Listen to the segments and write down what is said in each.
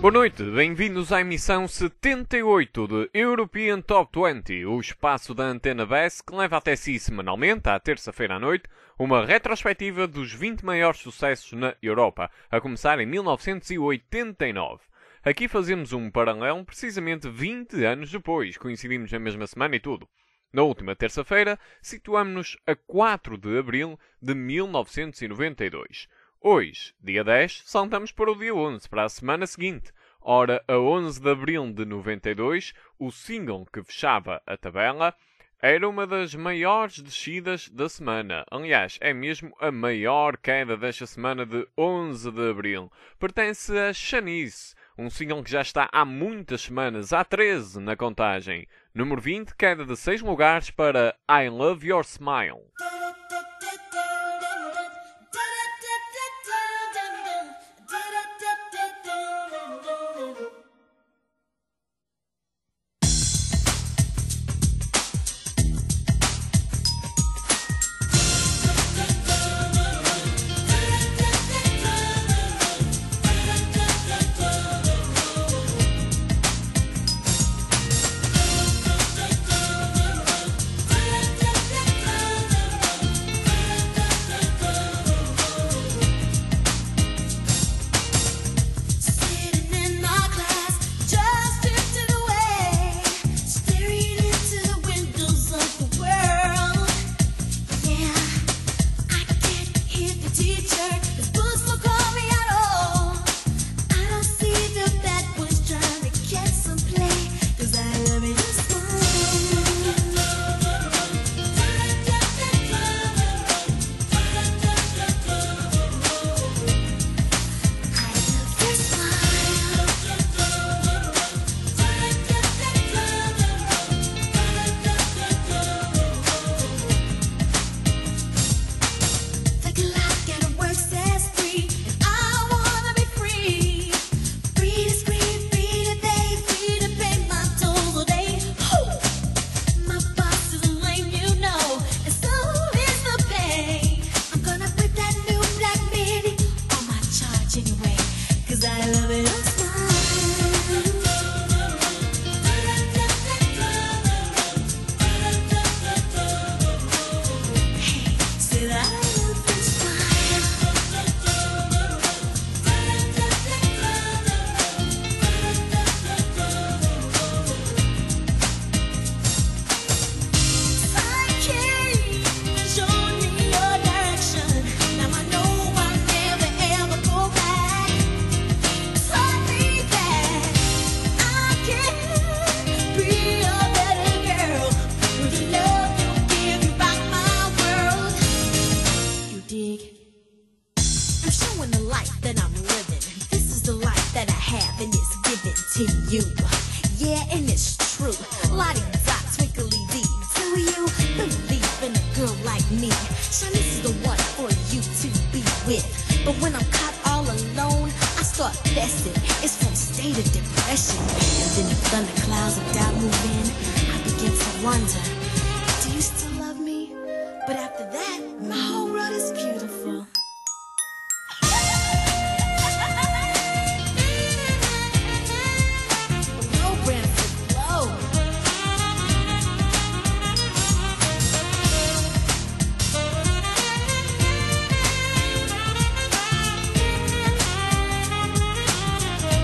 Boa noite, bem-vindos à emissão 78 de European Top 20, o espaço da Antena BES que leva até si semanalmente, à terça-feira à noite, uma retrospectiva dos 20 maiores sucessos na Europa, a começar em 1989. Aqui fazemos um paralelo precisamente 20 anos depois, coincidimos na mesma semana e tudo. Na última terça-feira, situamos-nos a 4 de abril de 1992. Hoje, dia 10, saltamos para o dia 11, para a semana seguinte. Ora, a 11 de abril de 92, o single que fechava a tabela era uma das maiores descidas da semana. Aliás, é mesmo a maior queda desta semana de 11 de abril. Pertence a Shanice, um single que já está há muitas semanas, há 13 na contagem. Número 20, queda de 6 lugares para I Love Your Smile.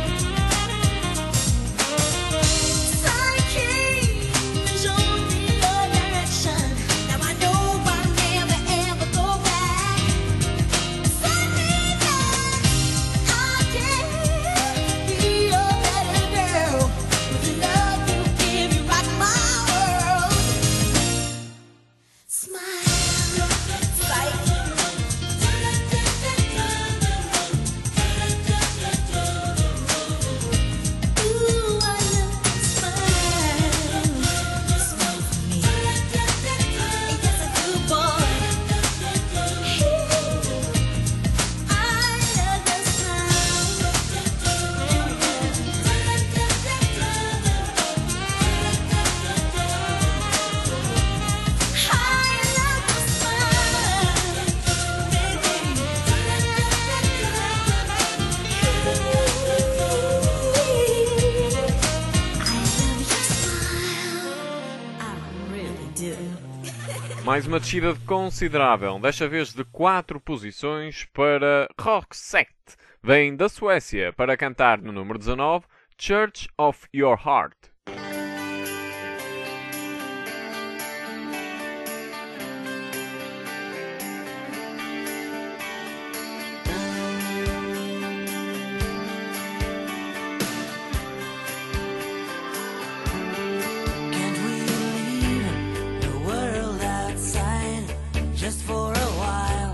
Psyche, show me your do. Mais uma descida considerável, desta vez de 4 posições para Roxette. Vem da Suécia para cantar no número 19, Church of Your Heart. Just for a while,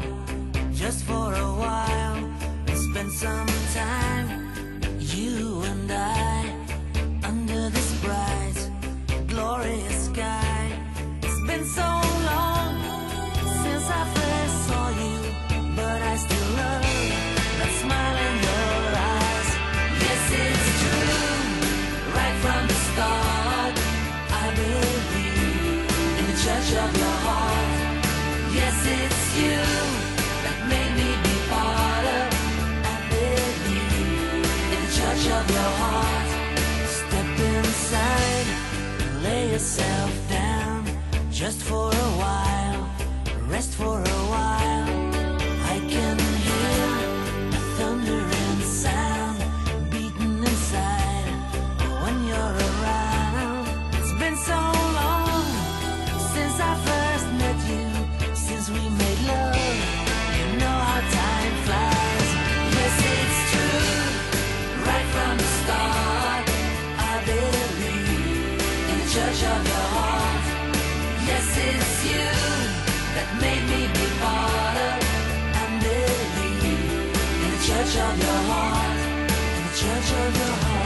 we'll spend some time, you and I, under this bright, glorious sky. It's been so long since I first saw you, but I still love that smile in your eyes. Yes, it's true, right from the start, I believe in the church of your heart. Yes, it's you that made me be part of. I believe in the church of your heart. Step inside and lay yourself down, just for a while, rest for a while. I can hear a thundering sound beating inside when you're around. It's been so long since I first met you, since we made love, you know how time flies. Yes, it's true, right from the start, I believe in the church of your heart. Yes, it's you that made me be part of. I believe in the church of your heart, in the church of your heart.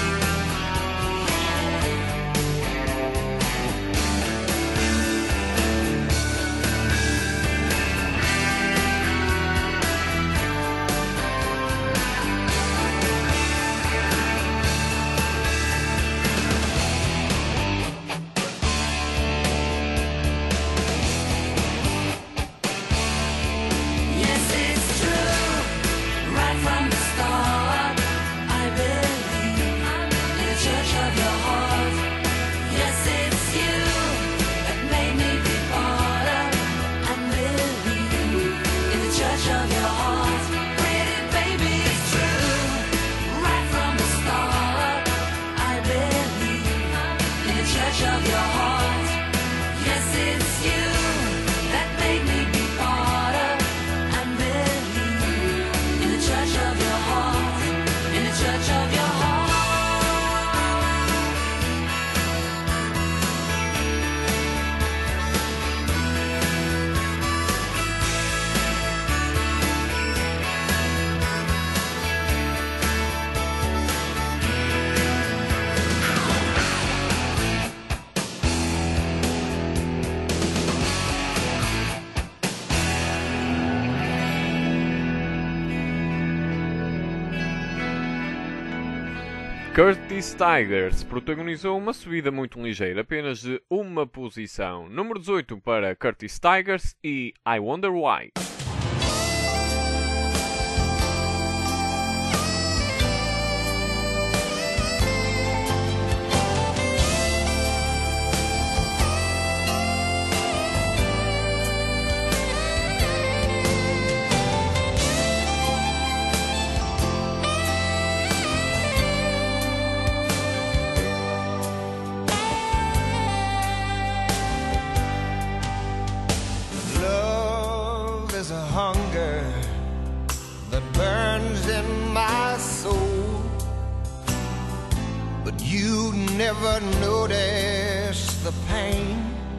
Curtis Tigers protagonizou uma subida muito ligeira, apenas de uma posição. Número 18 para Curtis Tigers e I Wonder Why. Never notice the pain.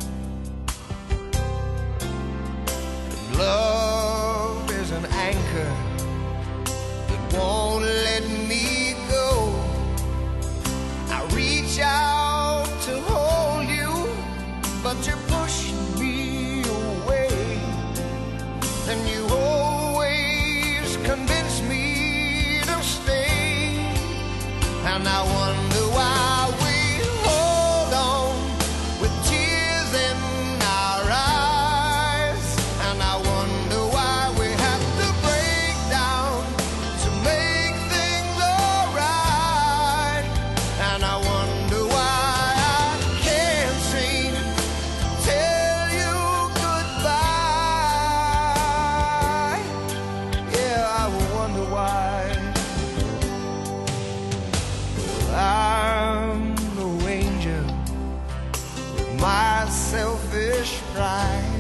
Love is an anchor that won't let me go. I reach out to hold you, but you push me away. And you always convince me to stay. And I wonder why we hold on with tears selfish pride,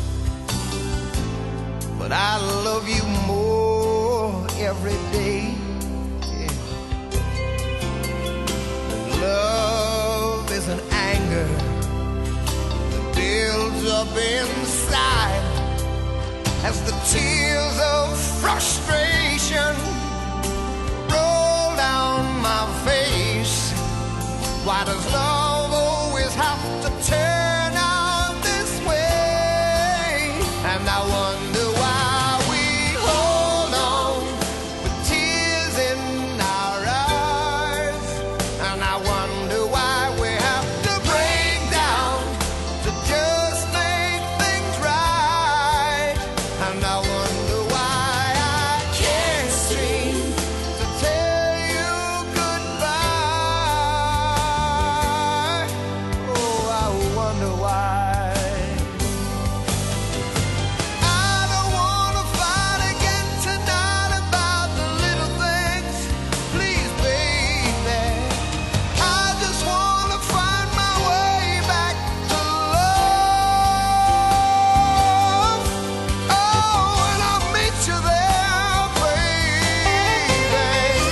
but I love you more every day. Yeah. Love is an anger that builds up inside as the tears of frustration roll down my face. Why does love always have to turn out this way? And I wonder why we hold on with tears in our eyes. And I wonder why we have to break down to just make things right. And I wonder why I can't seem to tell you goodbye. Oh, I wonder why. I don't wanna fight again tonight about the little things. Please, baby, I just wanna find my way back to love. Oh, and I'll meet you there, baby.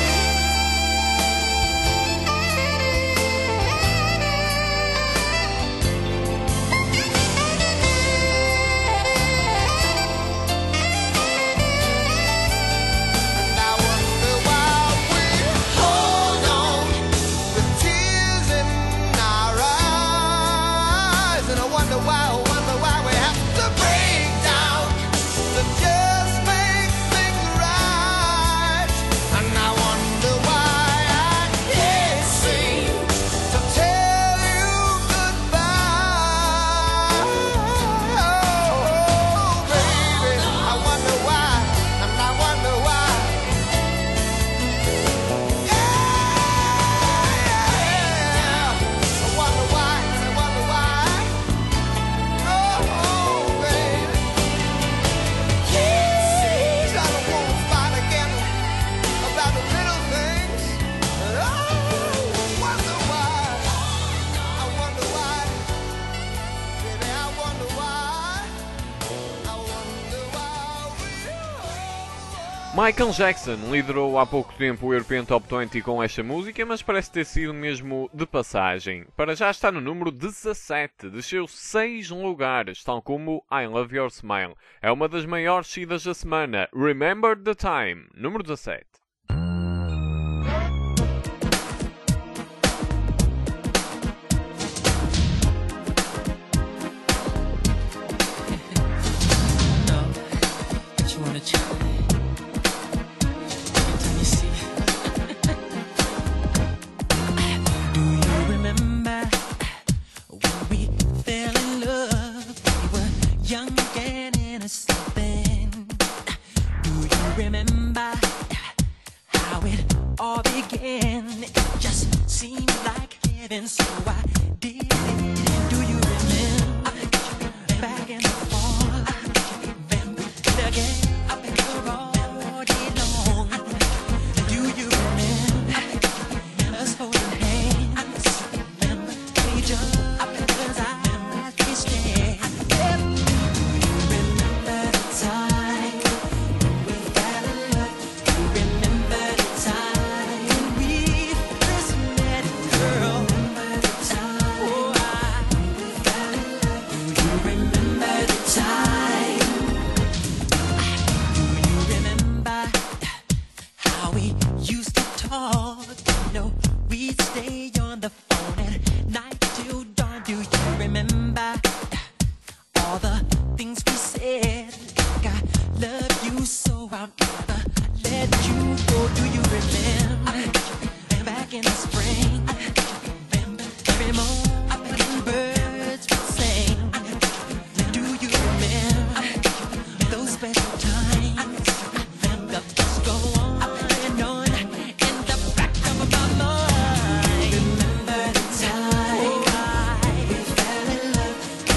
And I wonder why we hold on with tears in our eyes. And I wonder why we have to break down to just make things right. And I wonder why I can't seem to tell you goodbye. Oh, baby, I wonder why, and I wonder why. Yeah, I wonder why, and I wonder why. Oh, baby, yes, I don't wanna fight again about the little things. And I wonder why. I wonder why, baby, I wonder why. I wonder why we. Michael Jackson liderou há pouco tempo o European Top 20 com esta música, mas parece ter sido mesmo de passagem. Para já está no número 17, desceu 6 lugares, tal como I Love Your Smile. É uma das maiores descidas da semana. Remember the Time, número 17. No, but you wanna try. Every time you see it. Do you remember when we fell in love? We were young and innocent then. Do you remember how it all began? It just seemed like heaven, so I did it. Do you remember back in the fall? Remember the game all day long? Do you remember us holding hands? Remember each other's eyes we stared? Do you remember the time we fell in love? Do you remember the time we first met, girl? Remember the time, oh, we fell in love. Do you remember the time? Do you remember how we used to talk? You know, we'd stay on the phone at night till dawn. Do you remember all the things we said? Like, I love you so I'll never let you go. Do you remember back in the spring? Remember every morning birds would sing? Do you remember those special times? The thoughts go on in the back of my mind. Remember the time we fell in love?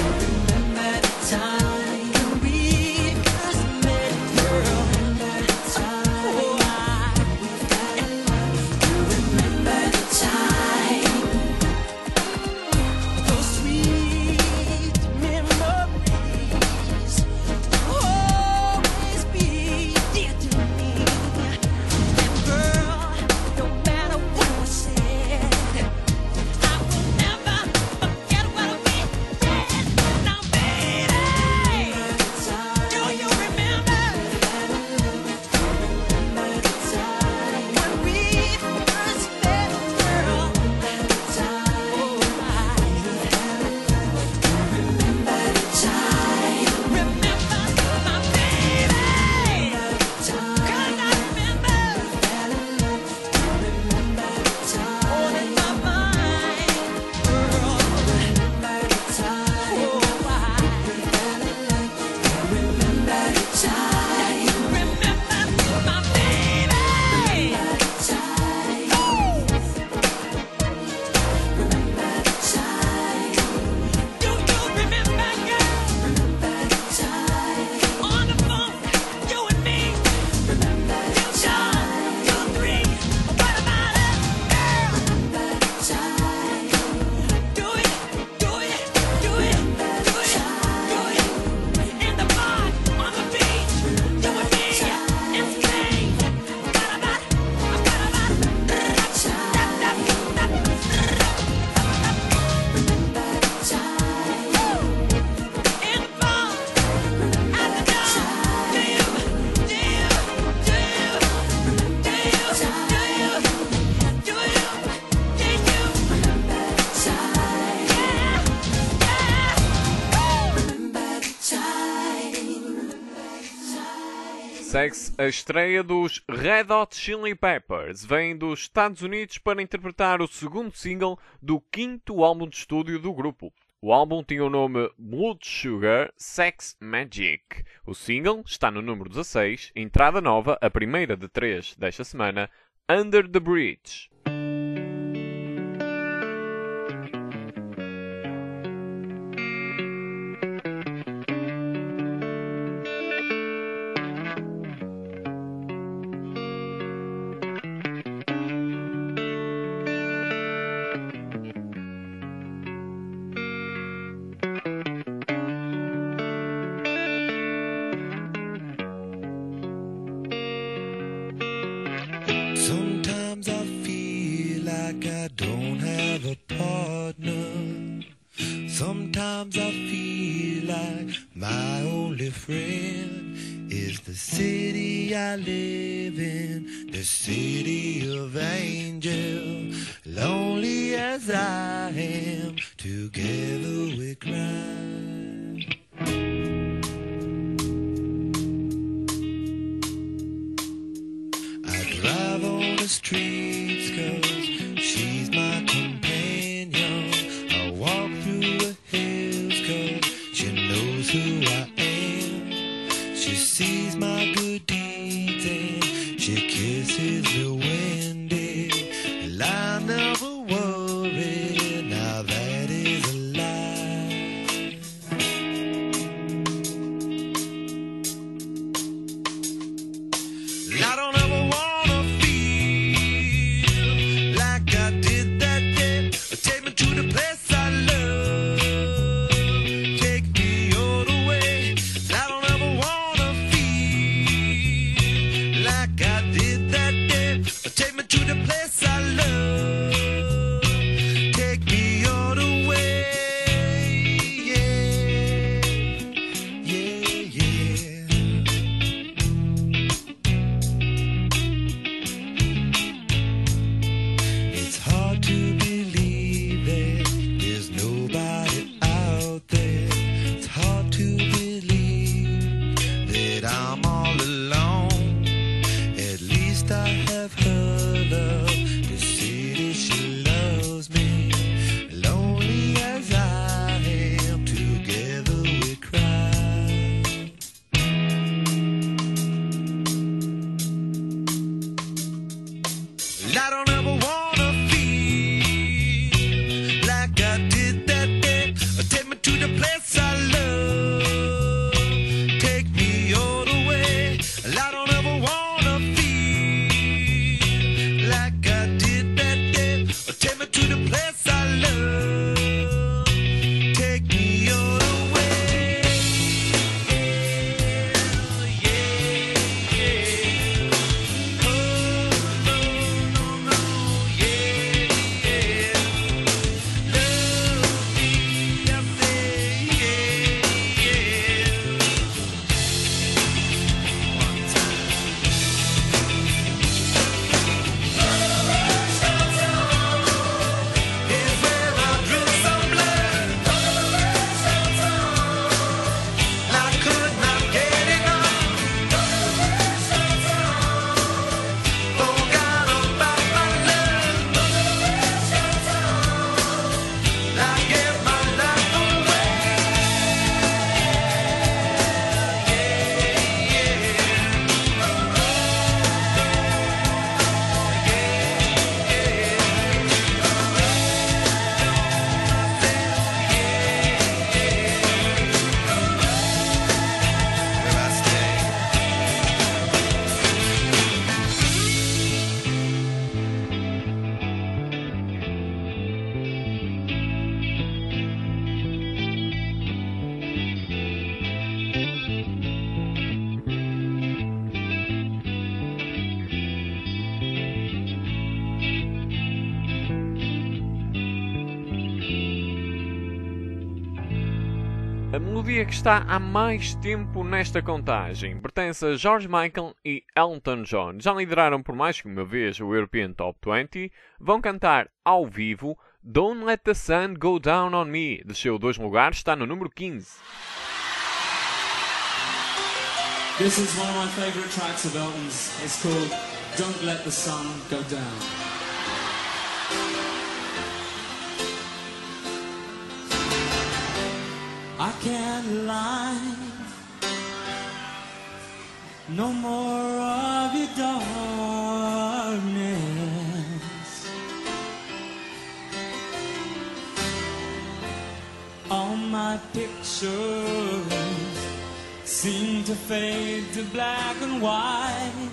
segue-se a estreia dos Red Hot Chili Peppers. Vêm dos Estados Unidos para interpretar o segundo single do quinto álbum de estúdio do grupo. O álbum tinha o nome Blood Sugar Sex Magic. O single está no número 16, entrada nova, a primeira de 3 desta semana, Under the Bridge. Sometimes I feel like I don't have a partner. Sometimes I feel like my only friend is the city I live in, the city of angels. Lonely as I am, together we cry. Drive on the streets 'cause she's my companion. I walk through the hills 'cause she knows who I am. She sees my good deeds and she kisses the windy. And I never worry, now that is a lie. I don't ever want to the place I love, take me all the way. I don't ever wanna feel like I did that day. Take me to the place I love, take me all the way. Yeah, yeah, yeah. It's hard to believe there's nobody out there. It's hard to believe that I'm all alone. At least I have her love to see that she loves me. Lonely as I am, together we cry. I don't ever wanna feel like I did that day. Take me to the place I love, take me all the way. I don't ever wanna feel like I did that day. Take me to the place I love, take me all the way. Yeah, yeah. Oh, no, no, no, yeah, yeah. Love me, I say, yeah, yeah. One time. Is where I drew some blood. I could not get enough. Forgot about my love. I gave my life away. Where I stay. A melodia que está há mais tempo nesta contagem pertence a George Michael e Elton John. Já lideraram por mais que uma vez o European Top 20. Vão cantar ao vivo Don't Let the Sun Go Down on Me. Desceu 2 lugares, está no número 15. This is one of my favourite tracks of Elton's. It's called Don't Let the Sun Go Down. I can't lie, no more of your darkness. All my pictures seem to fade to black and white.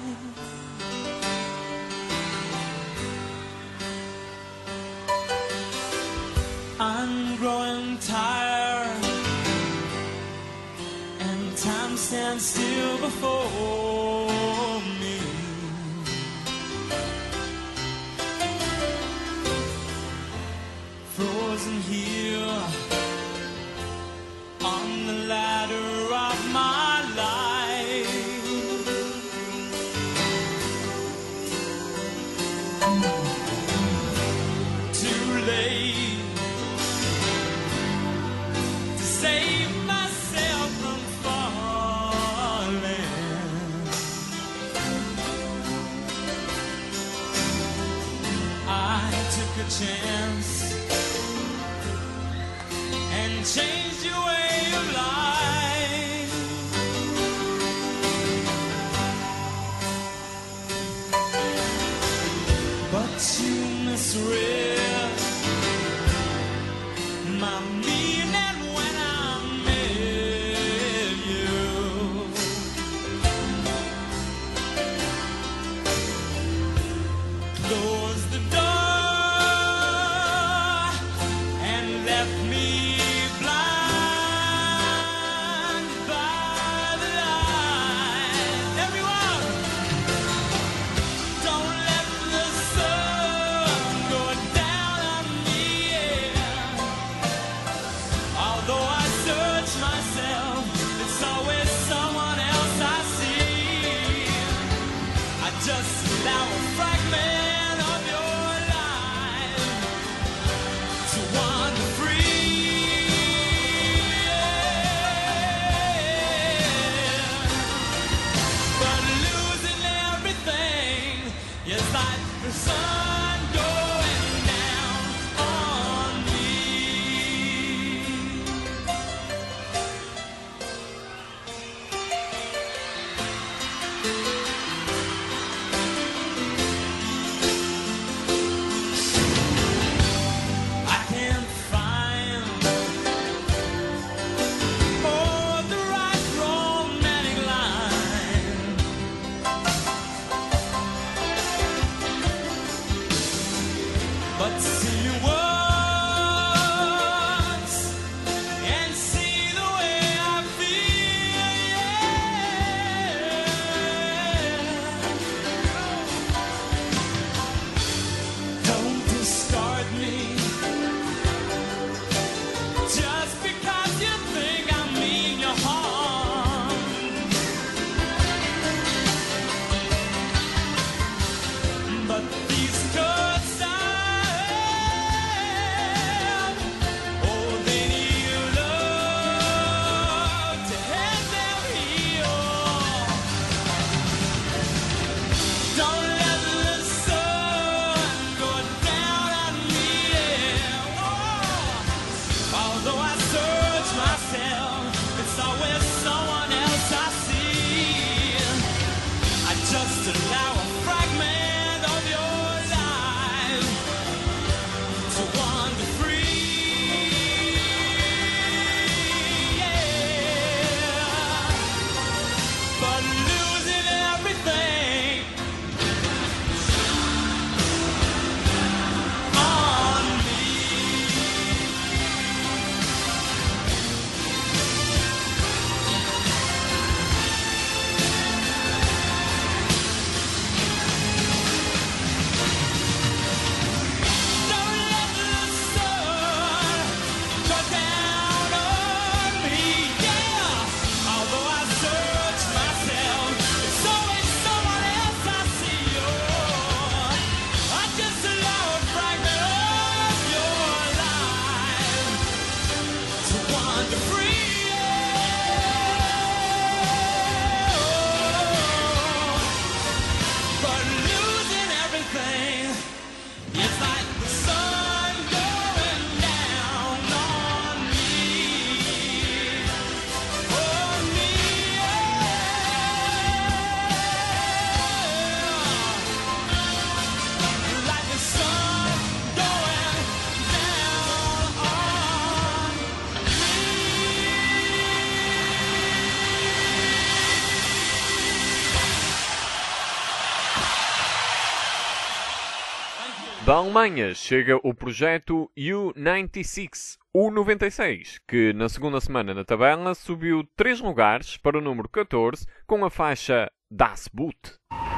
I'm growing tired, and time stands still before me. Frozen here on the ladder of my life. Too late to save myself from falling. I took a chance and changed your way of life. But you misread my meaning when I met you. Close the door and left me blind by the light. Everyone, don't let the sun go Da Alemanha chega o projeto U96, U96, que na segunda semana na tabela subiu 3 lugares para o número 14 com a faixa Das Boot.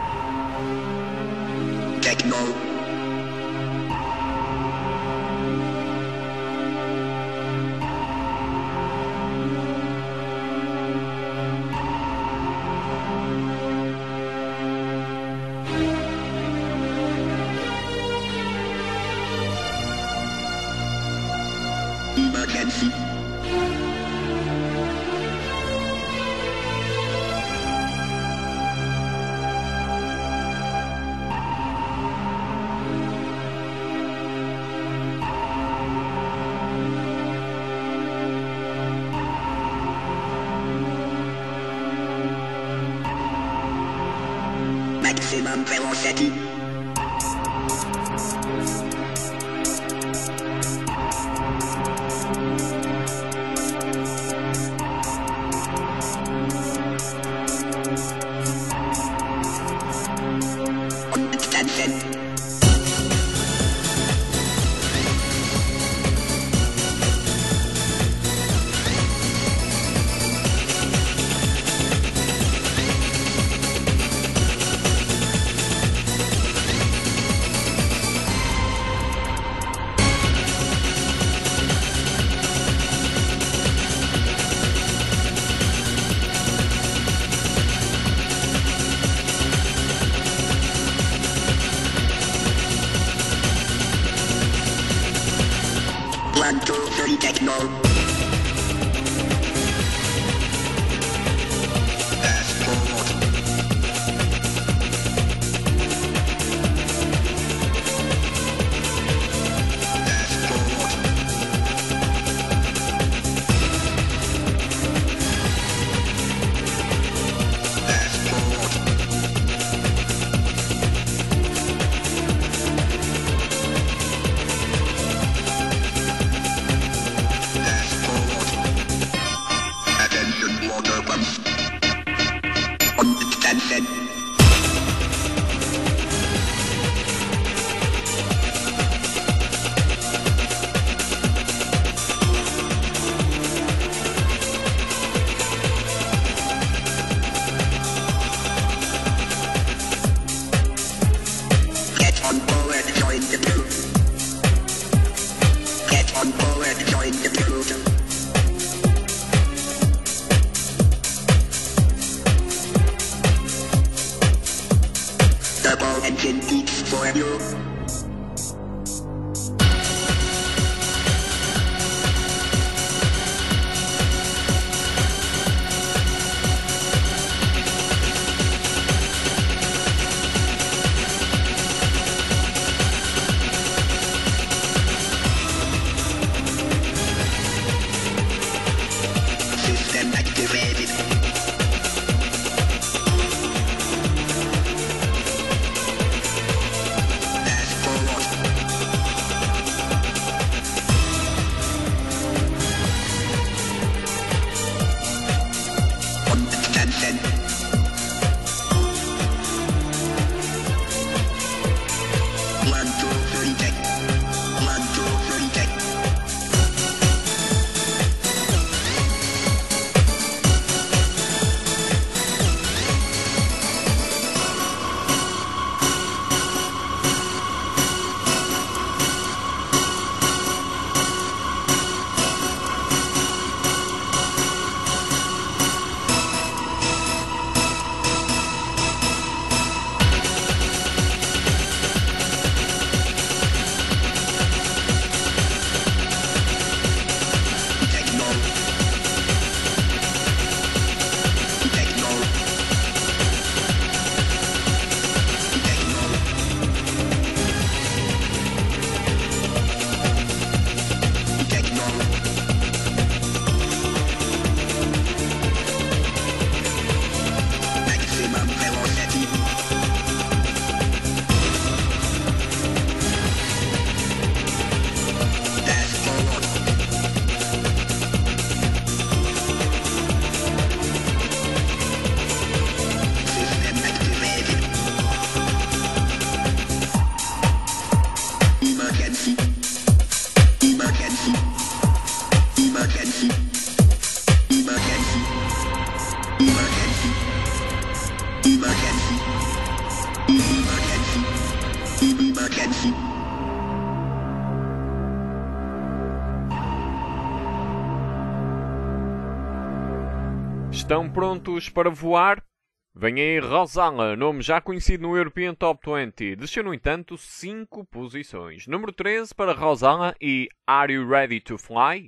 Maximum velocity. One, two, three, techno. Get on board, join the crew. Get on board, join the crew. Double engine beats for you. System activated. That's Emergency. Emergency. Emergency. Emergency. Estão prontos para voar? Vem aí Rosanna, nome já conhecido no European Top 20. Desceu, no entanto, 5 posições. Número 13 para Rosanna e Are You Ready to Fly?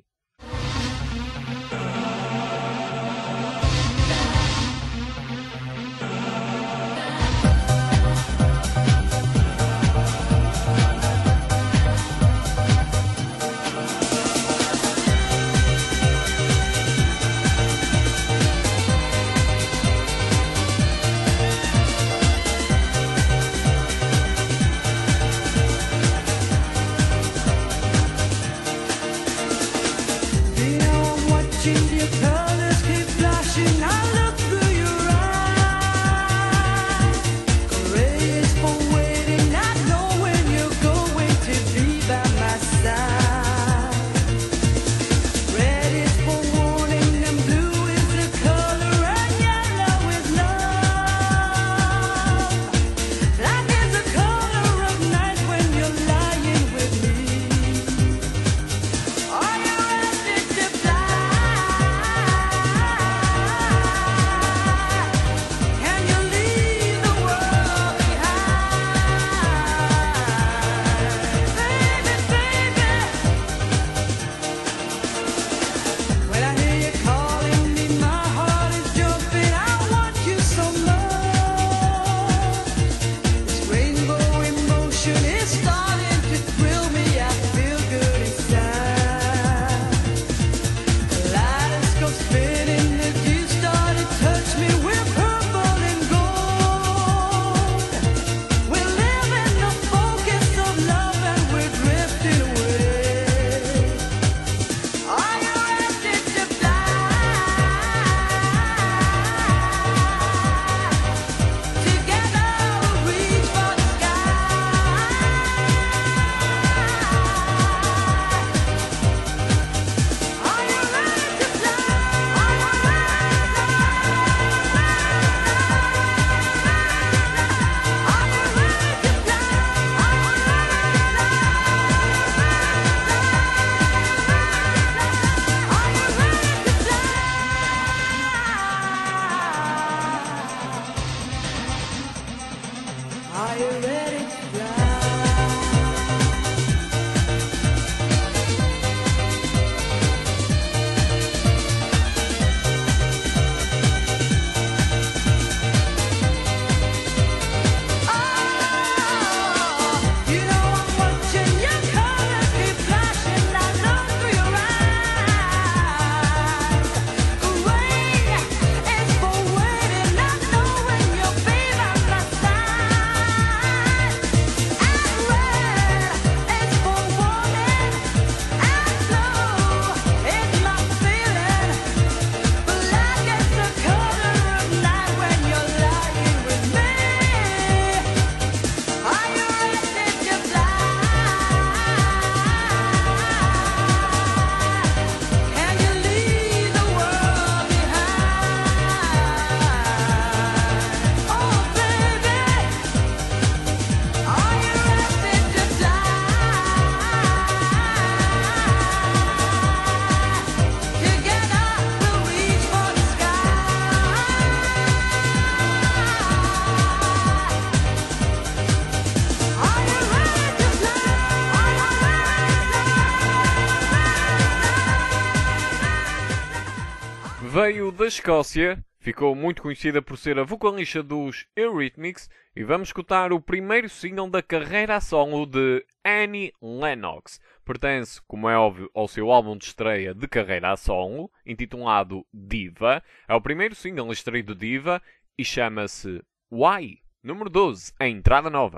Veio da Escócia, ficou muito conhecida por ser a vocalista dos Eurythmics e vamos escutar o primeiro single da carreira a solo de Annie Lennox. Pertence, como é óbvio, ao seu álbum de estreia de carreira a solo, intitulado Diva. É o primeiro single extraído de Diva e chama-se Why. Número 12, a entrada nova.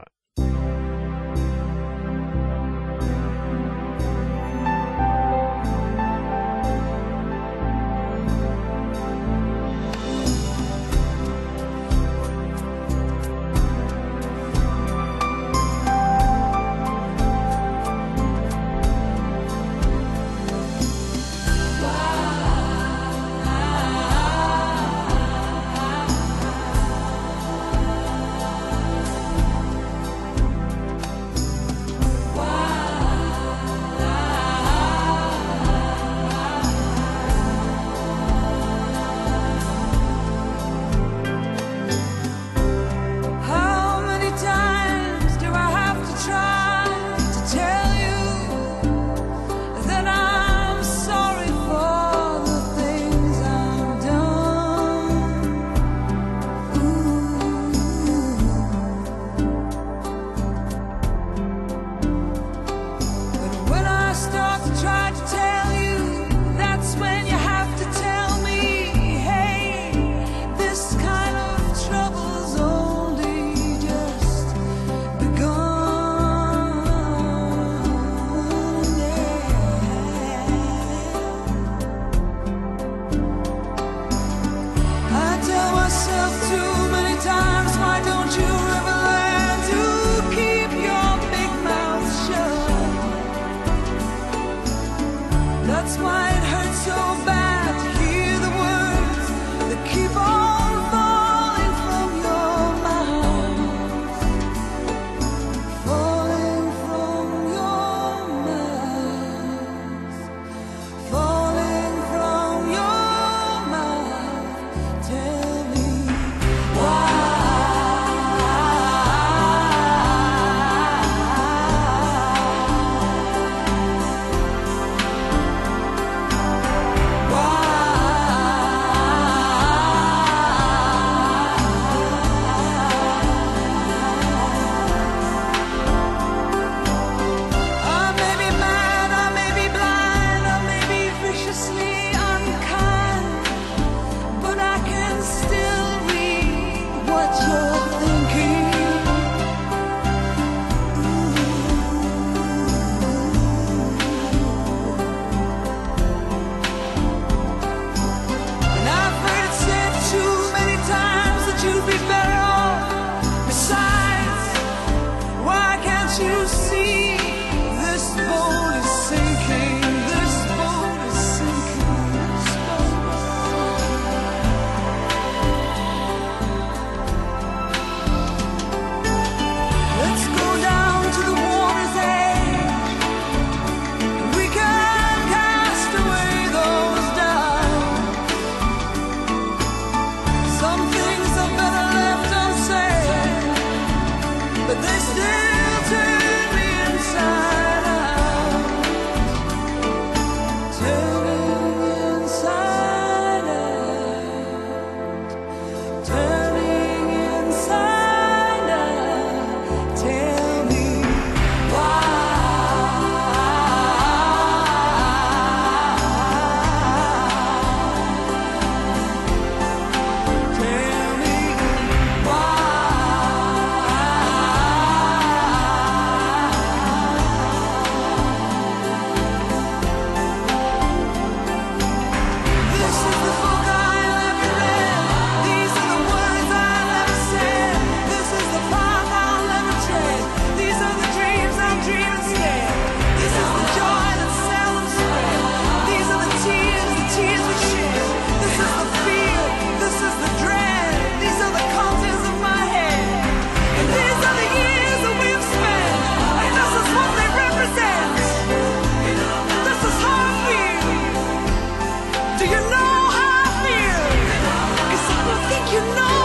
Do you know how I feel? 'Cause I don't think you know.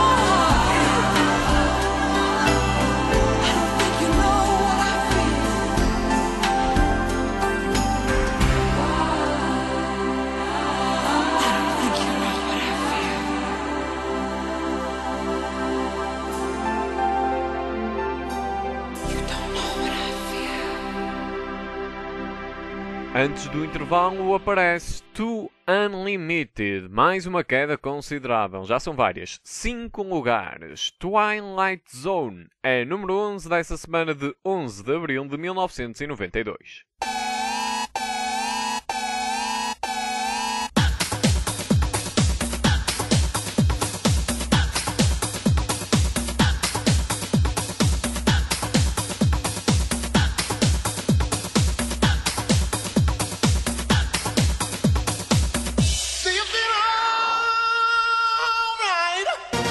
I don't think you know what I feel. I don't think you know what I feel. You don't know what I feel. Antes do intervalo aparece To Unlimited, mais uma queda considerável, já são várias, 5 lugares. Twilight Zone é número 11 dessa semana de 11 de abril de 1992. Do you feel alright?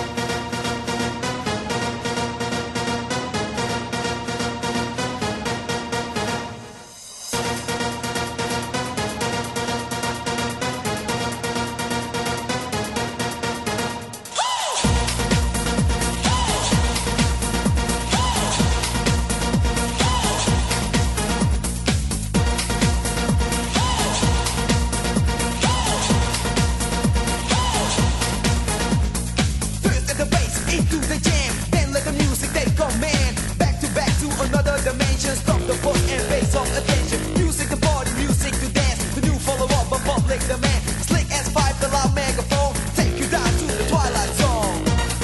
First at the bass, into the jam, then let the music take command. Back to another dimension. Stop the book and face off attention. Music to party, music to dance. The new follow-up of public demand. Slick S5, the loud megaphone. Take you down to the Twilight Zone.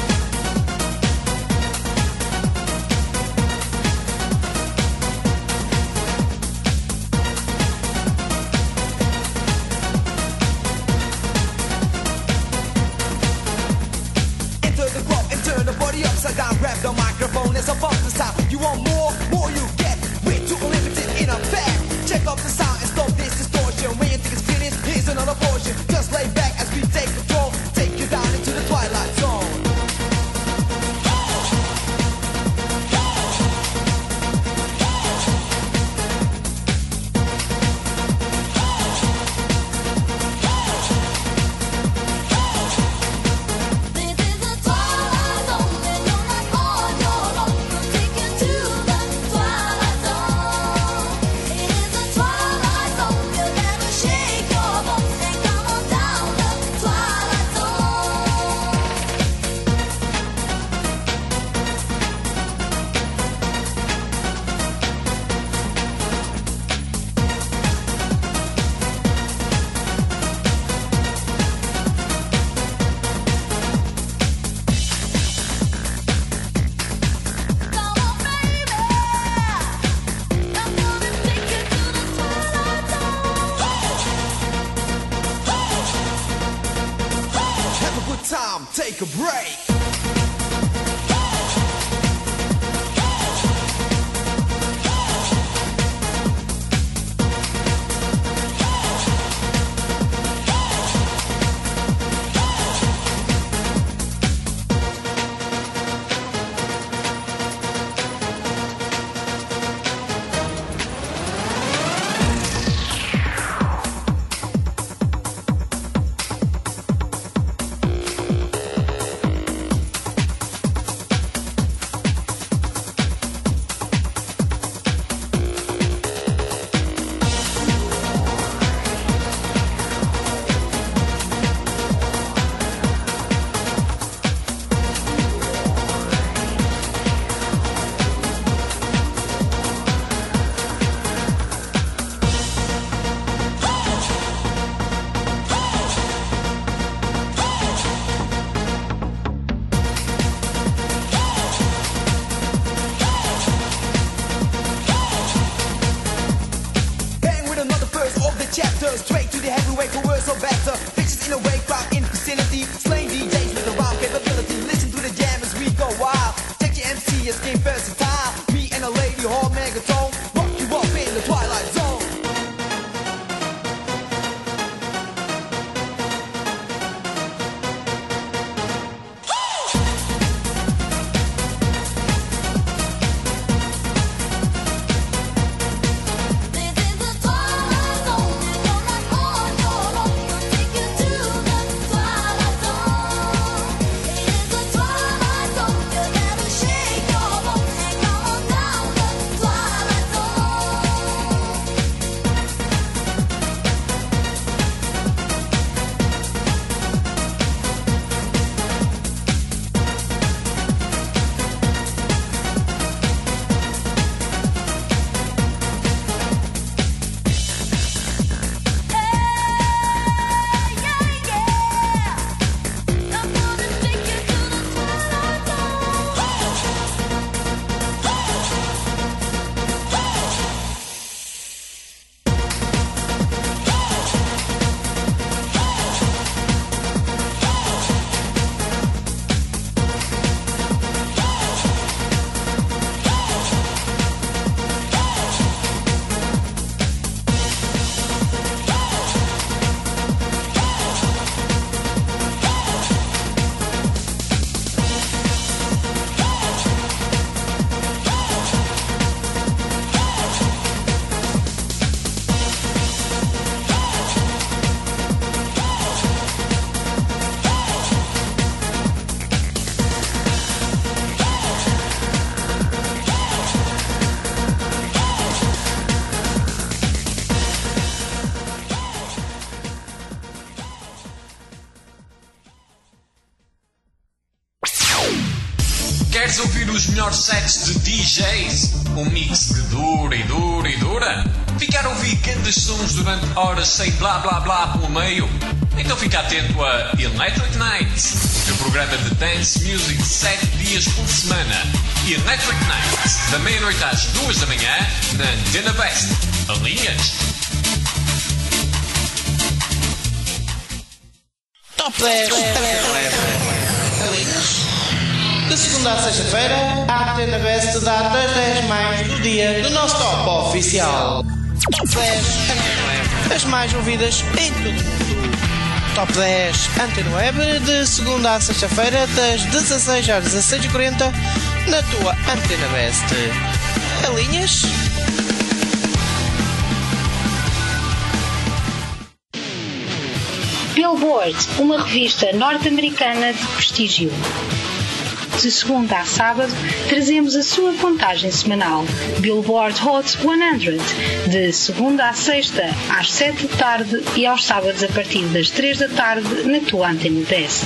Enter the club and turn the body upside down. Grab the microphone, it's about to stop. You want more, more you get. Way too unlimited in effect. Check out the sound and stop this distortion. When you think it's finished, here's another portion. Just lay back as we take control. Take you down into the Twilight Zone. This is the Twilight Zone, and you're not on your own. We'll take you to the Twilight Zone. It is the Twilight Zone, you'll never shake your bones. And come on down the Twilight Zone. Come on, baby, I'm gonna take you to the Twilight Zone. Have a good time, take a break. Bang with another verse of the chapter. Straight to the heavyweight, for worse or better. Bitches in a way, crowd in vicinity. Slaying DJs with around capability. Listen to the jam as we go wild. Check your MC as game versatile. Me and a lady hall megatone. Rock you up in the Twilight Zone. This is the Twilight Zone, and you're not on your own. We'll take you to Queres ouvir os melhores sets de DJs? Um mix que dura e dura e dura? Ficar a ouvir grandes sons durante horas sem blá blá blá pelo meio? Então fica atento a Electric Nights, o teu programa de dance music 7 dias por semana. Electric Nights, da meia-noite às 2 da manhã, na Antena Best. Alinhas? Top 10 Alinhas. De segunda a sexta-feira, a Antena Best dá das 10 mais do dia do nosso top oficial. Top 10 as mais ouvidas em todo o mundo. Top 10 Antena Web, de segunda a sexta-feira, das 16 às 16h40, na tua Antena Best. Alinhas? Billboard, uma revista norte-americana de prestígio. De segunda a sábado, trazemos a sua contagem semanal, Billboard Hot 100, de segunda a sexta, às 7 da tarde e aos sábados a partir das 3 da tarde, na tua Antena Best.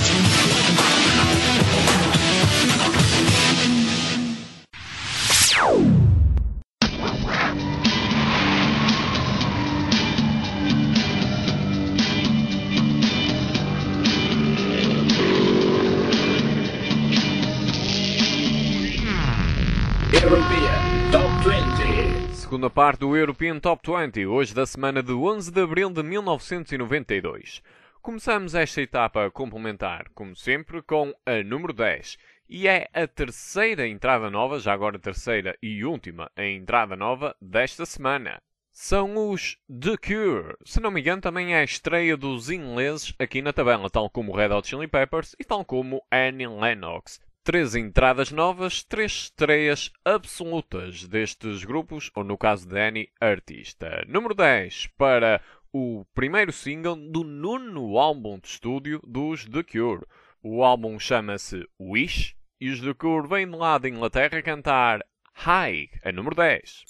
Segunda parte do European Top 20, hoje da semana de 11 de abril de 1992. Começamos esta etapa a complementar, como sempre, com a número 10. E é a terceira entrada nova, já agora a terceira e última entrada nova desta semana. São os The Cure. Se não me engano, também é a estreia dos ingleses aqui na tabela, tal como Red Hot Chili Peppers e tal como Annie Lennox. 3 entradas novas, 3 estreias absolutas destes grupos, ou no caso de Annie, artista. Número 10 para o primeiro single do 9º álbum de estúdio dos The Cure. O álbum chama-se Wish e os The Cure vêm de lá da Inglaterra cantar High, a número 10.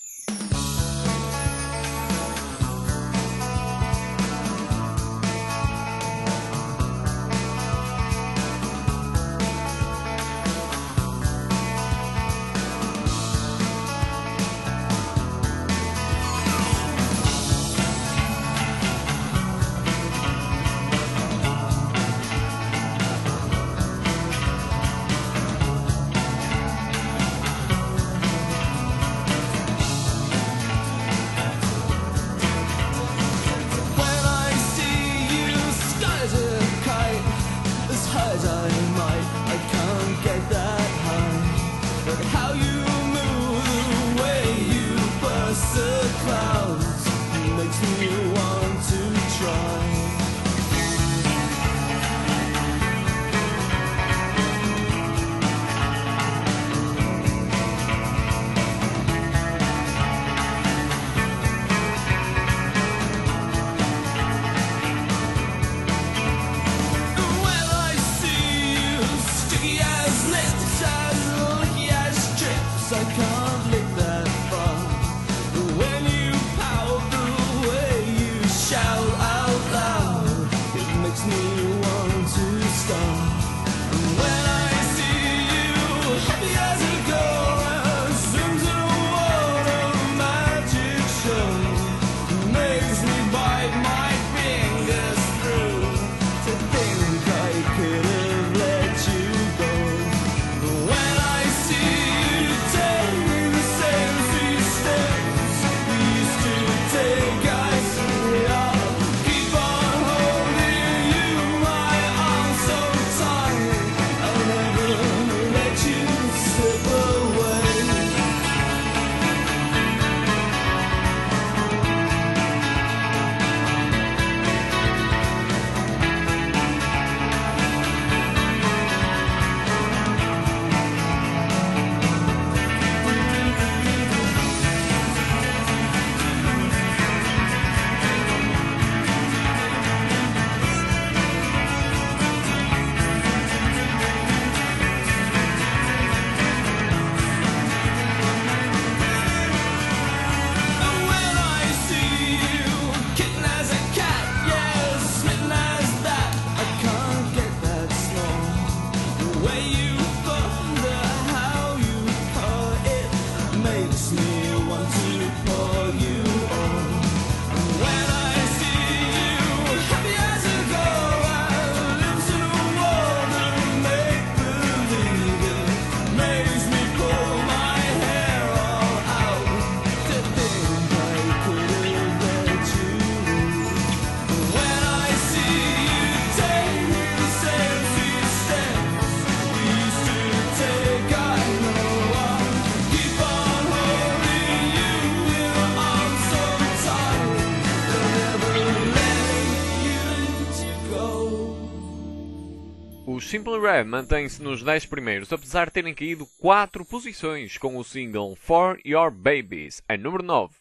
Os Simply Red mantêm-se nos 10 primeiros, apesar de terem caído 4 posições com o single For Your Babies, em número 9.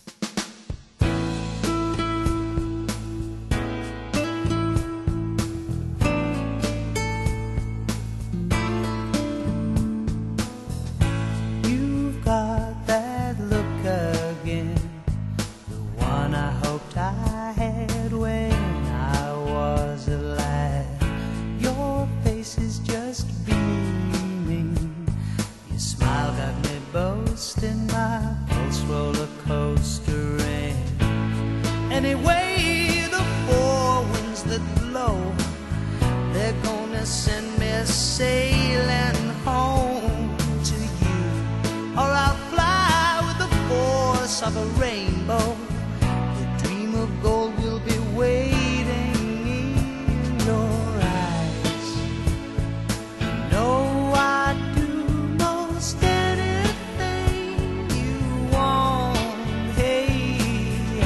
You've got that look again, the one I hoped I had when I was alive. Your face is just beaming, your smile got me boasting, my pulse roller coastering. Anyway, the four winds that blow, they're gonna send me sailing home to you, or I'll fly with the force of a rainbow. The dream of gold will be waiting in your eyes. You know I'd do most anything you want. Hey,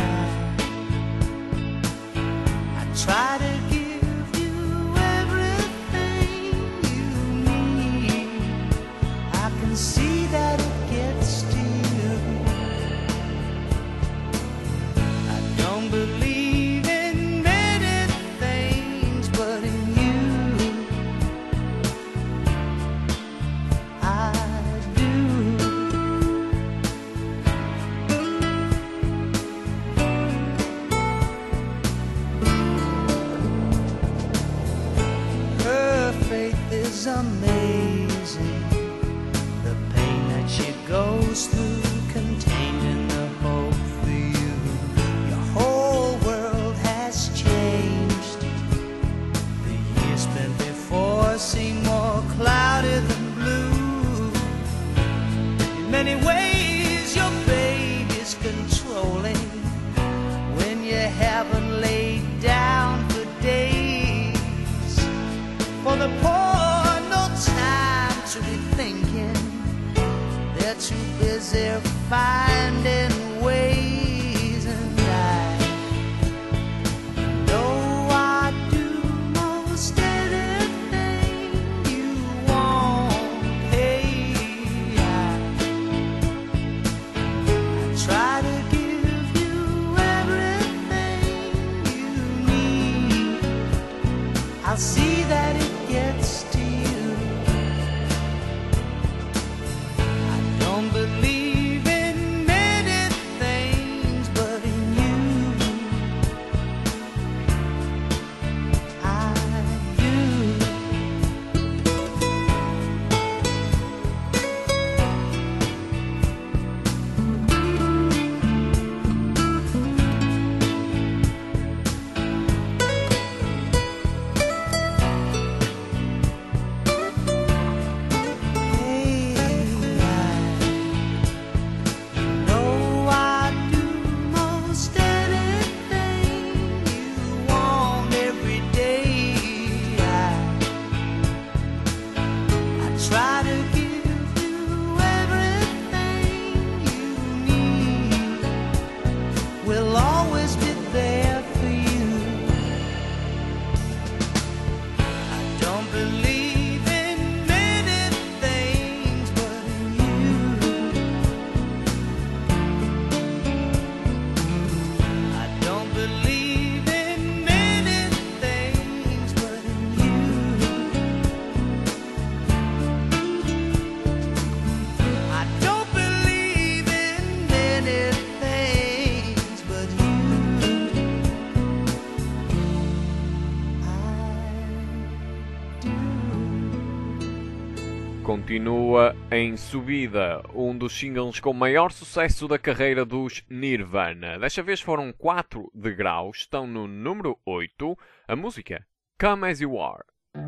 I try to give you everything you need. I can see that it gets to you. I don't believe in many things, but in you I do. Her faith is amazing, the pain that she goes through, contained in the hope for you. Your whole world has changed. The years spent before seem more cloudy than blue. In many ways, your baby's controlling when you haven't laid down for days. For the poor, no time to be thinking. They're too busy finding ways, and I know I'd do most anything you want. Hey, I try to give you everything you need. I'll see that it gets to you. I don't believe in many things, but in you I do. Hey, I know I'd do most anything you want every day. I try to give you everything you need. We'll always be there for you. I don't believe in many things, but in you. I don't believe in many things, but in you. I don't believe in many things, but you. Continua em subida um dos singles com maior sucesso da carreira dos Nirvana. Desta vez foram 4 degraus, estão no número 8, a música Come As You Are.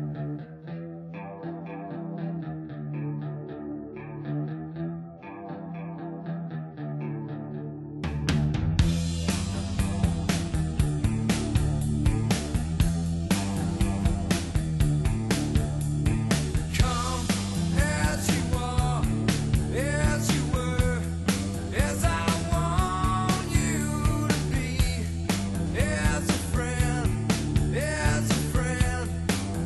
Come as you are, as you were, as I want you to be, as a friend,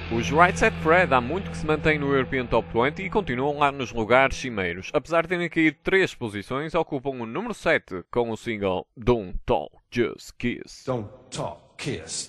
Os Right Said Fred há muito que se mantêm no European Top 20 e continuam lá nos lugares cimeiros. Apesar de terem caído 3 posições, ocupam o número 7 com o single Don't Talk, Just Kiss. Don't talk, kiss.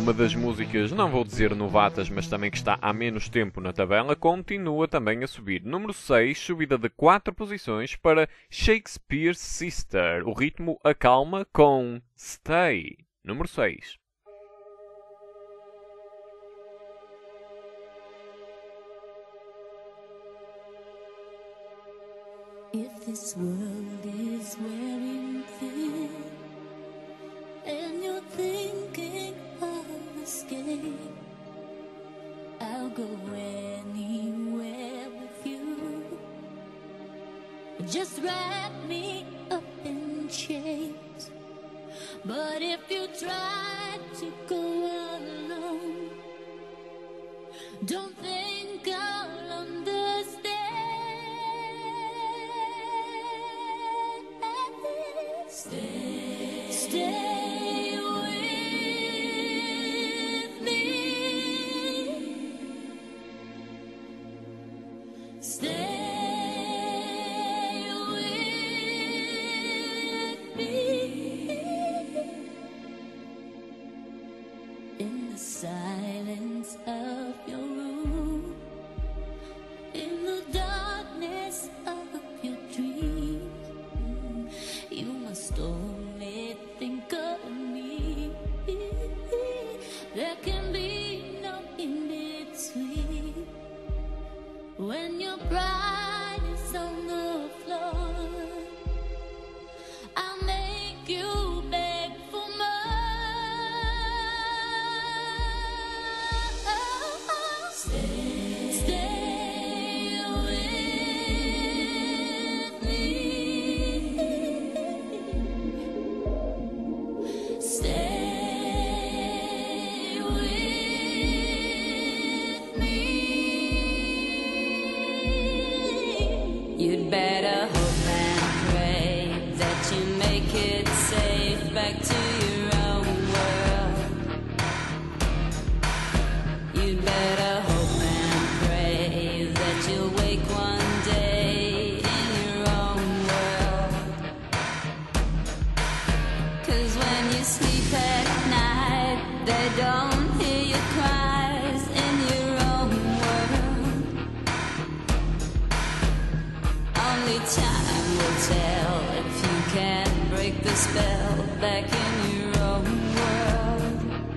Uma das músicas, não vou dizer novatas, mas também que está há menos tempo na tabela, continua também a subir. Número 6, subida de 4 posições para Shakespeare's Sister. O ritmo acalma com Stay. Número 6. If this world is wearing thin and you're thinking of escape, I'll go anywhere with you. Just wrap me up in chains. But if you try to go alone, don't think I'll understand. Stay with me. Stay with me. In the silence of your room, in the darkness of your dreams, you must only think of me. There can be no in between. When your pride is on the floor, I'll make you beg for more. Stay with me. Stay with me. You'd better hope and pray that you make it safe back to your own world. You'd better hope and pray that you'll wake one day in your own world. 'Cause when you sleep at night, they don't hear your cries in your own world. Only time will tell if you can break the spell back in your own world.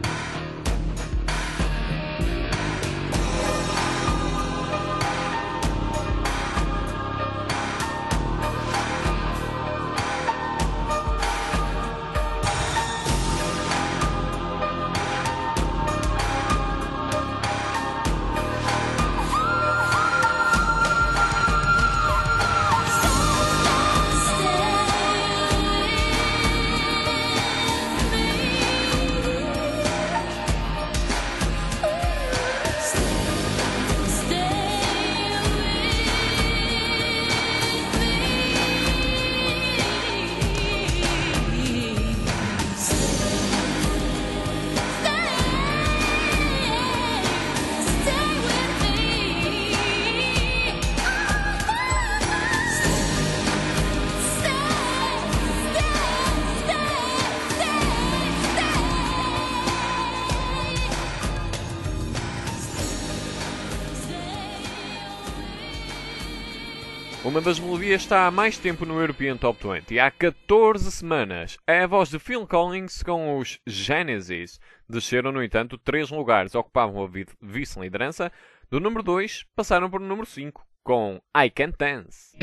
Uma das melodias está há mais tempo no European Top 20, há 14 semanas. É a voz de Phil Collins com os Genesis. Desceram, no entanto, 3 lugares, ocupavam a vice-liderança. Do número 2, passaram para o número 5, com I Can't Dance.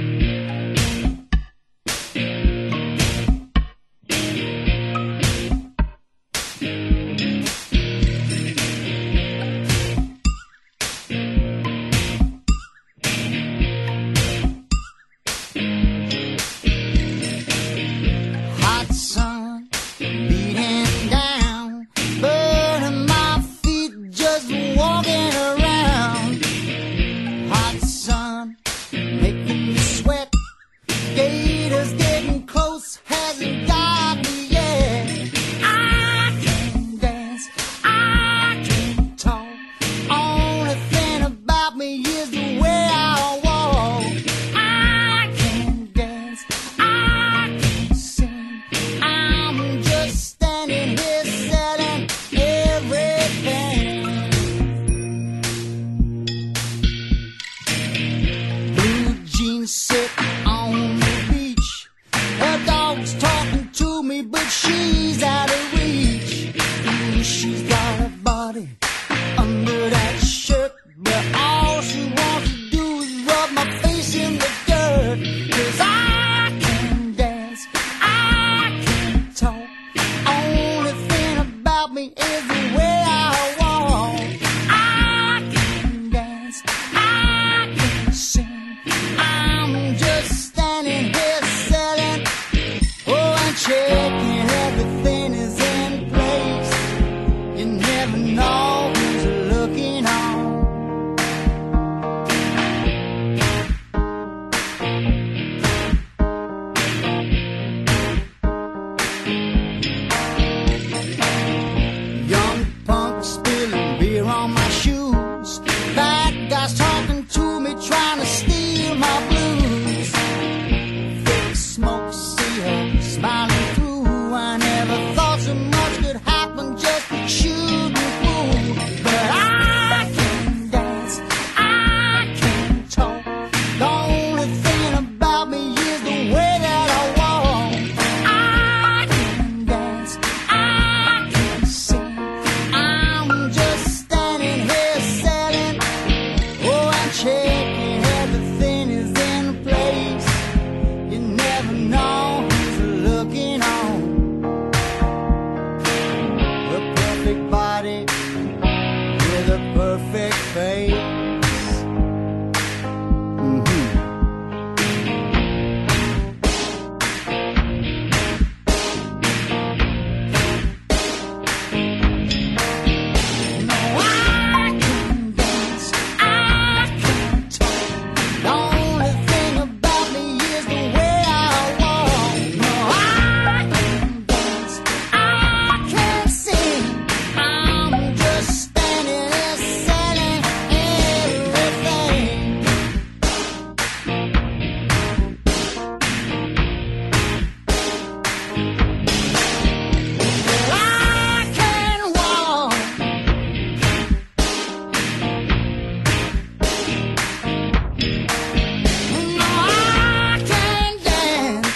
Hot sun beating down, burning my feet just walking around. Hot sun making me me, but she's out of reach. Ooh, she's got a body under that shirt, but all she wants to do is rub my face in the dirt. 'Cause I can dance, I can talk. Only thing about me is the way I walk. I can dance, I can sing. I'm just standing here selling, oh, and checking everything is in place. You never know who's looking on. Young punk spilling beer on my shoes. Bad guys talking to me, trying to steal my blues. Fake smoke, see her smiling through. I never thought so much could happen just shooting through. But I can dance, I can talk. The only thing about me is the way that I walk. I can dance, I can sing. I'm just standing here selling, oh, and checking everything is in place. You never know who's looking on. A perfect body with a perfect face. No, I can dance, I can talk. The only thing about me is the way I walk. No, I can dance, I can sing. I'm just standing there selling everything. I can walk. No, I can dance.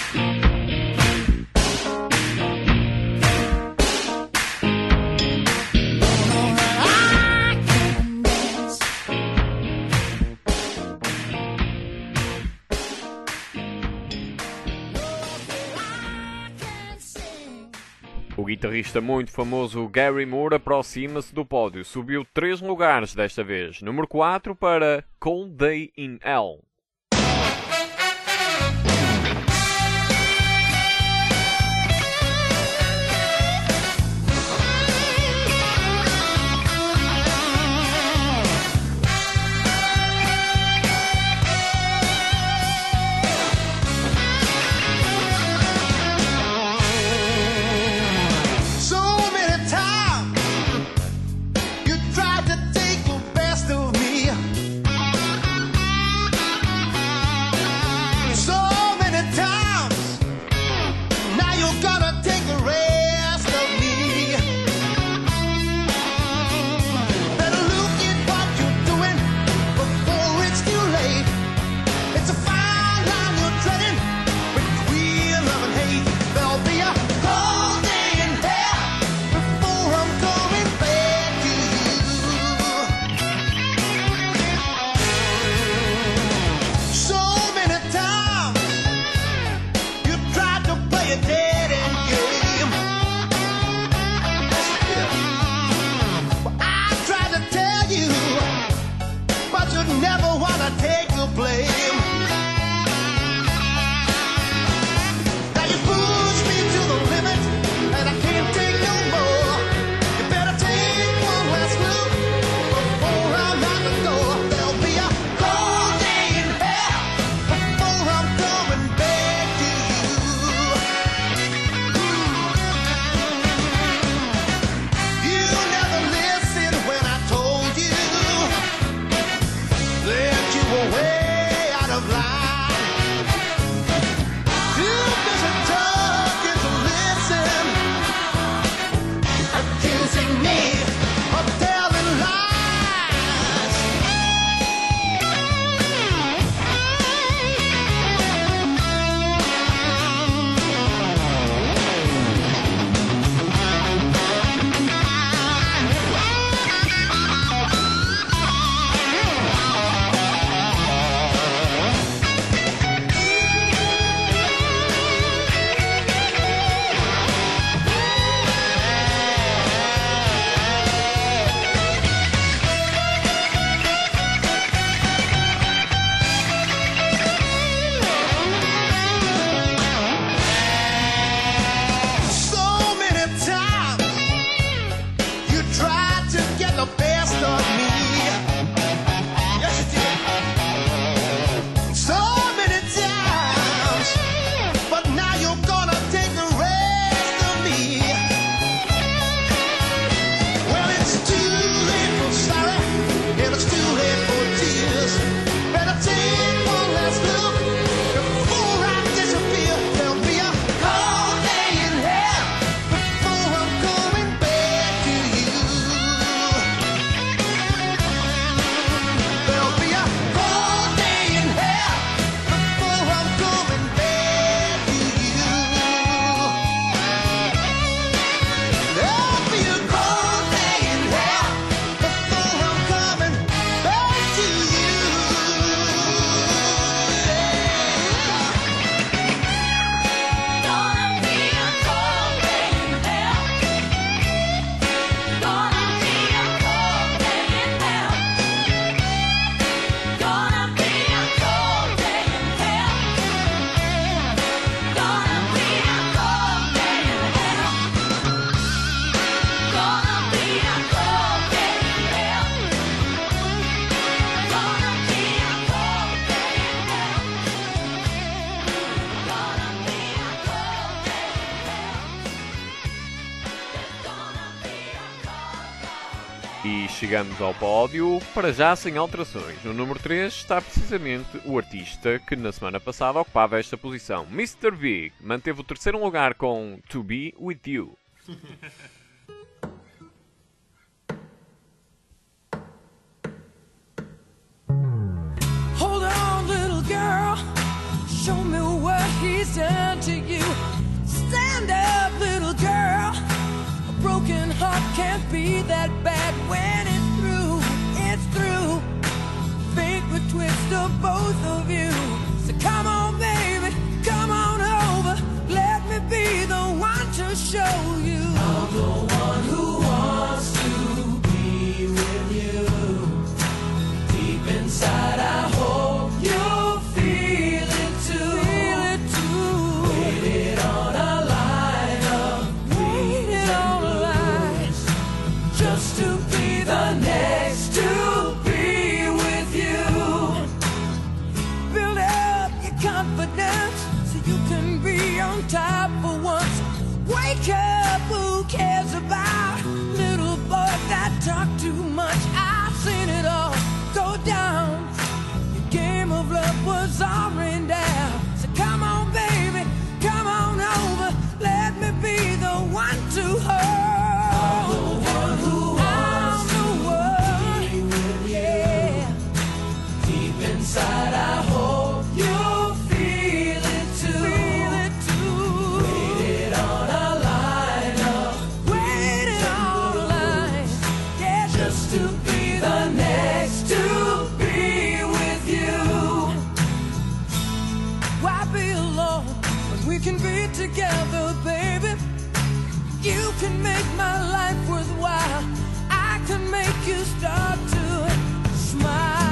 I can dance. I can sing. O guitarrista muito famoso Gary Moore aproxima-se do pódio. Subiu 3 lugares desta vez. Número 4 para Cold Day in Hell. So many times you tried to take the best of me. E chegamos ao pódio, para já sem alterações. No número 3 está precisamente o artista que na semana passada ocupava esta posição. Mr. Big manteve o terceiro lugar com To Be With You. Hold on, little girl. Show me what he's done to you. Stand up, little girl. A broken heart can't be that bad when it's through. It's through. Fate would twist of both of you. So come on, baby, come on over. Let me be the one to show you. I'm the one who wants to be with you. Deep inside, I hope you'll feel it too. Feel it too. Waited on a line of waited on a line just to be the next to be with you. Build up your confidence so you can be on top for once. Wake up, who cares about little boys that talk too much? I've seen it all go down. Your game of love was all rained down. So come on, baby, come on over. Let me be the one to hold. I'm the one who wants to be with you. Yeah. Deep inside, I hope you'll feel it too. Feel it too. Waited on a line of waited on a line. Yeah, just to be the next to be with you. Why be alone when we can be together, baby? You can make my life worthwhile. I can make you start to smile.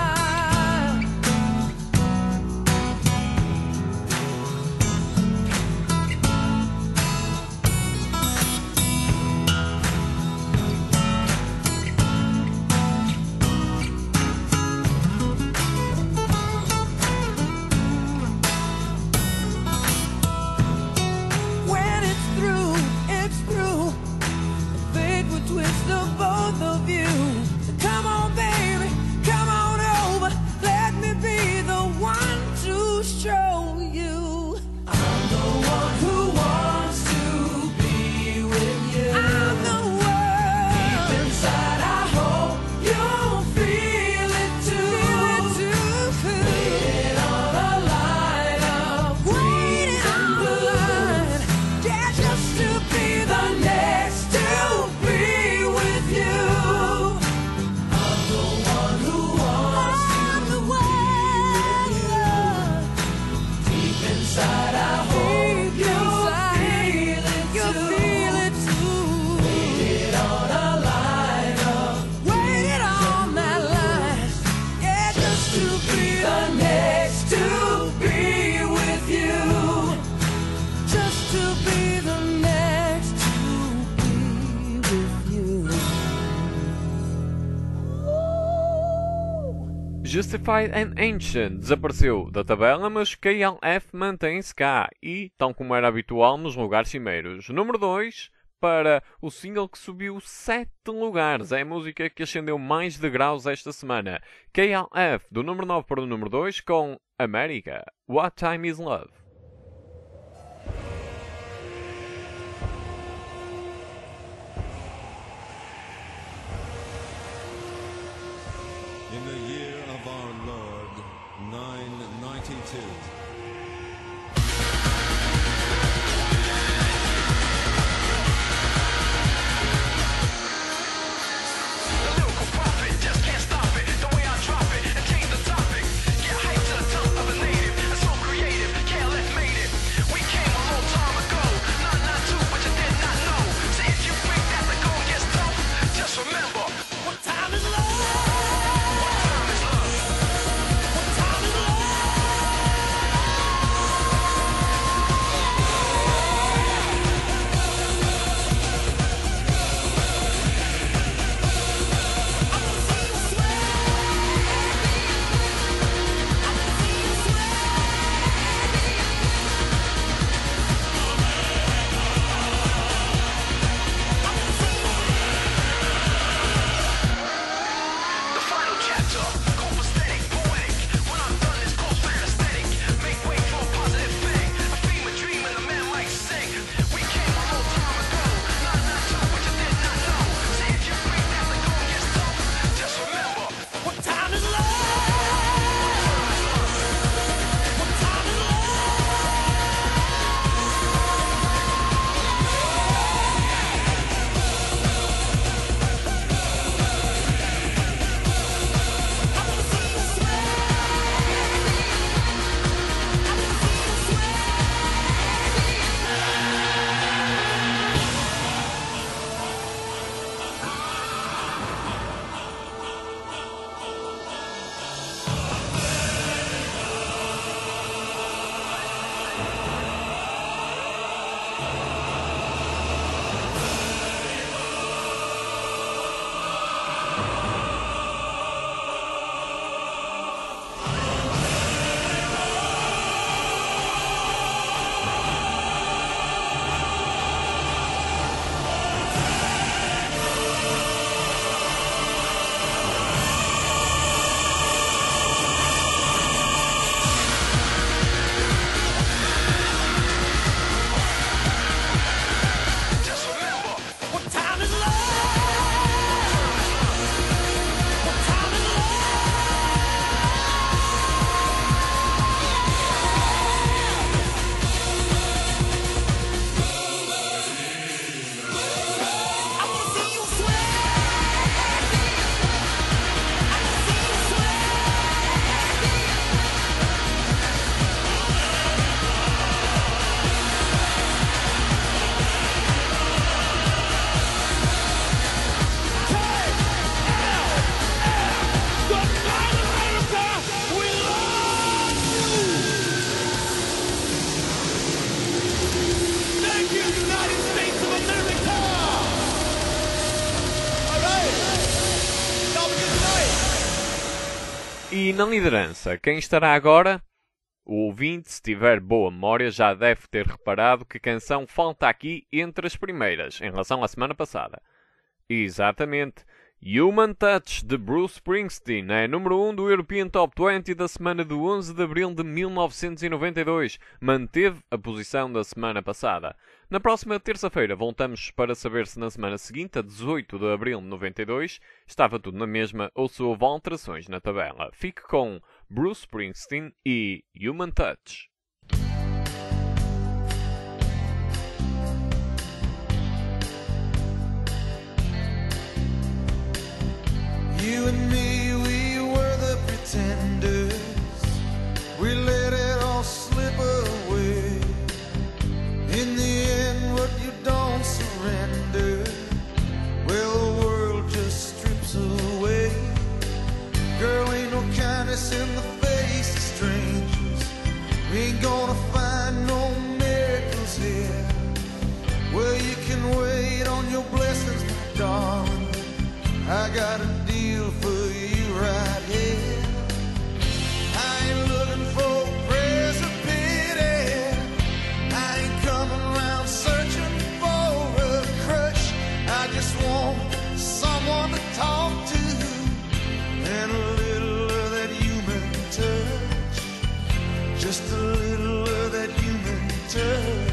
When it's through, it's through. Fate will twist the both of you. So come on, baby, come on over. Let me be the one to show you. I'm the one who wants to be with you. I'm the one. Deep inside, I hope you'll feel it too. Feel it too. Waiting on a line of waiting on a line. Yeah, just to be the next to be with you. I'm the one who wants to be with you. Deep inside, I hope you'll feel it too. Waited on a line of waited on that line. Yeah, just to be the next to be with you. Just to be the next to be with you. Justified and Ancient desapareceu da tabela, mas KLF mantém-se cá e, tal como era habitual, nos lugares cimeiros. Número 2, para o single que subiu 7 lugares. É a música que ascendeu mais degraus esta semana. KLF, do número 9 para o número 2, com America. What Time Is Love? In the year of our Lord, 992. What time is love? What time is love? E na liderança, quem estará agora? O ouvinte, se tiver boa memória, já deve ter reparado que canção falta aqui entre as primeiras, em relação à semana passada. Exatamente. Human Touch, de Bruce Springsteen, é número 1 do European Top 20 da semana do 11 de abril de 1992. Manteve a posição da semana passada. Na próxima terça-feira voltamos para saber se na semana seguinte, a 18 de abril de 92, estava tudo na mesma ou se houve alterações na tabela. Fique com Bruce Springsteen e Human Touch. You and me, we were the pretenders. We let it all slip away. In the end, what you don't surrender, well, the world just strips away. Girl, ain't no kindness in the face of strangers. We ain't gonna find no miracles here. Well, you can wait on your blessings, my darling. I got a deal for you right here. I ain't looking for prayers of pity. I ain't coming around searching for a crush. I just want someone to talk to and a little of that human touch. Just a little of that human touch.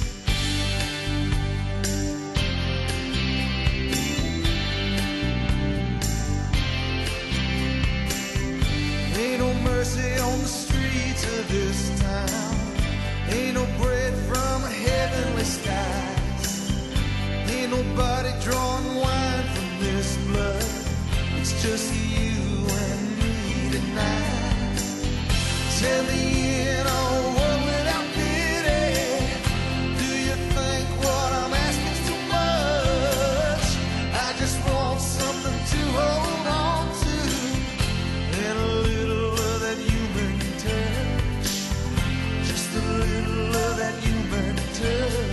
Ain't no mercy on the streets of this town. Ain't no bread from heavenly skies. Ain't nobody drawing wine from this blood. It's just you and me tonight. Tell me in a world without pity, do you think what I'm asking too much? I just want something to hold on to and a little of that human touch. Just a little of that human touch.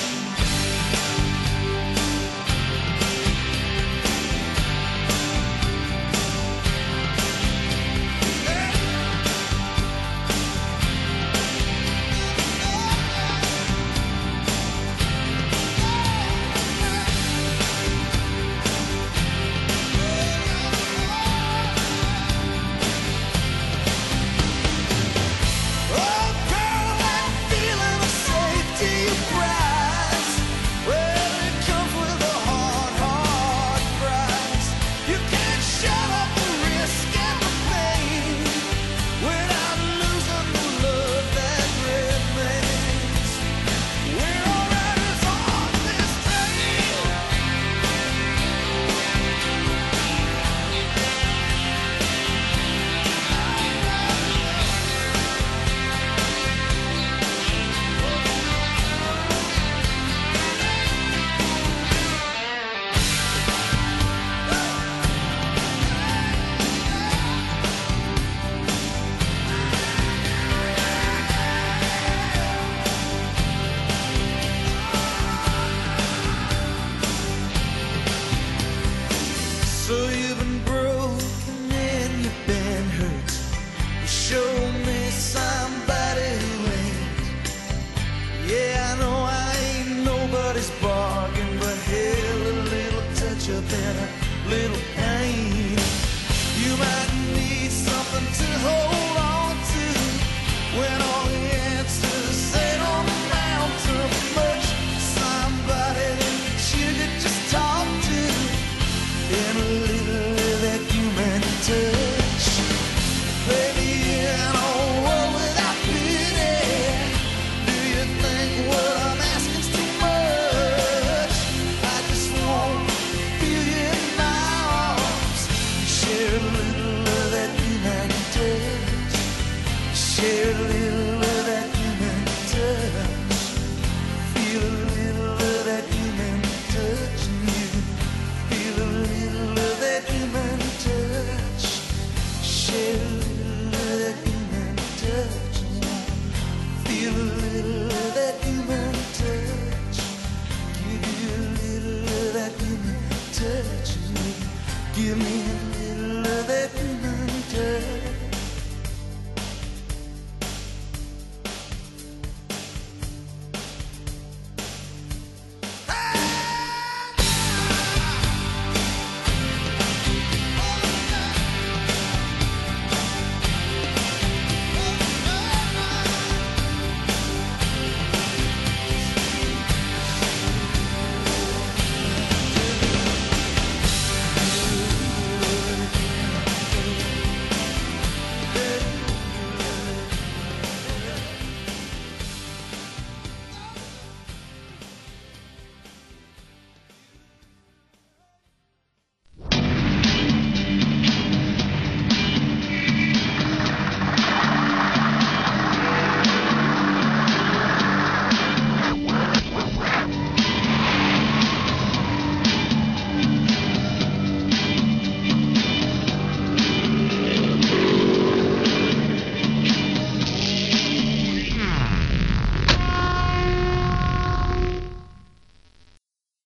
So you've been broken and you've been hurt. You show me somebody who ain't. Yeah, I know I ain't nobody's bargain, but hell, a little touch up and a little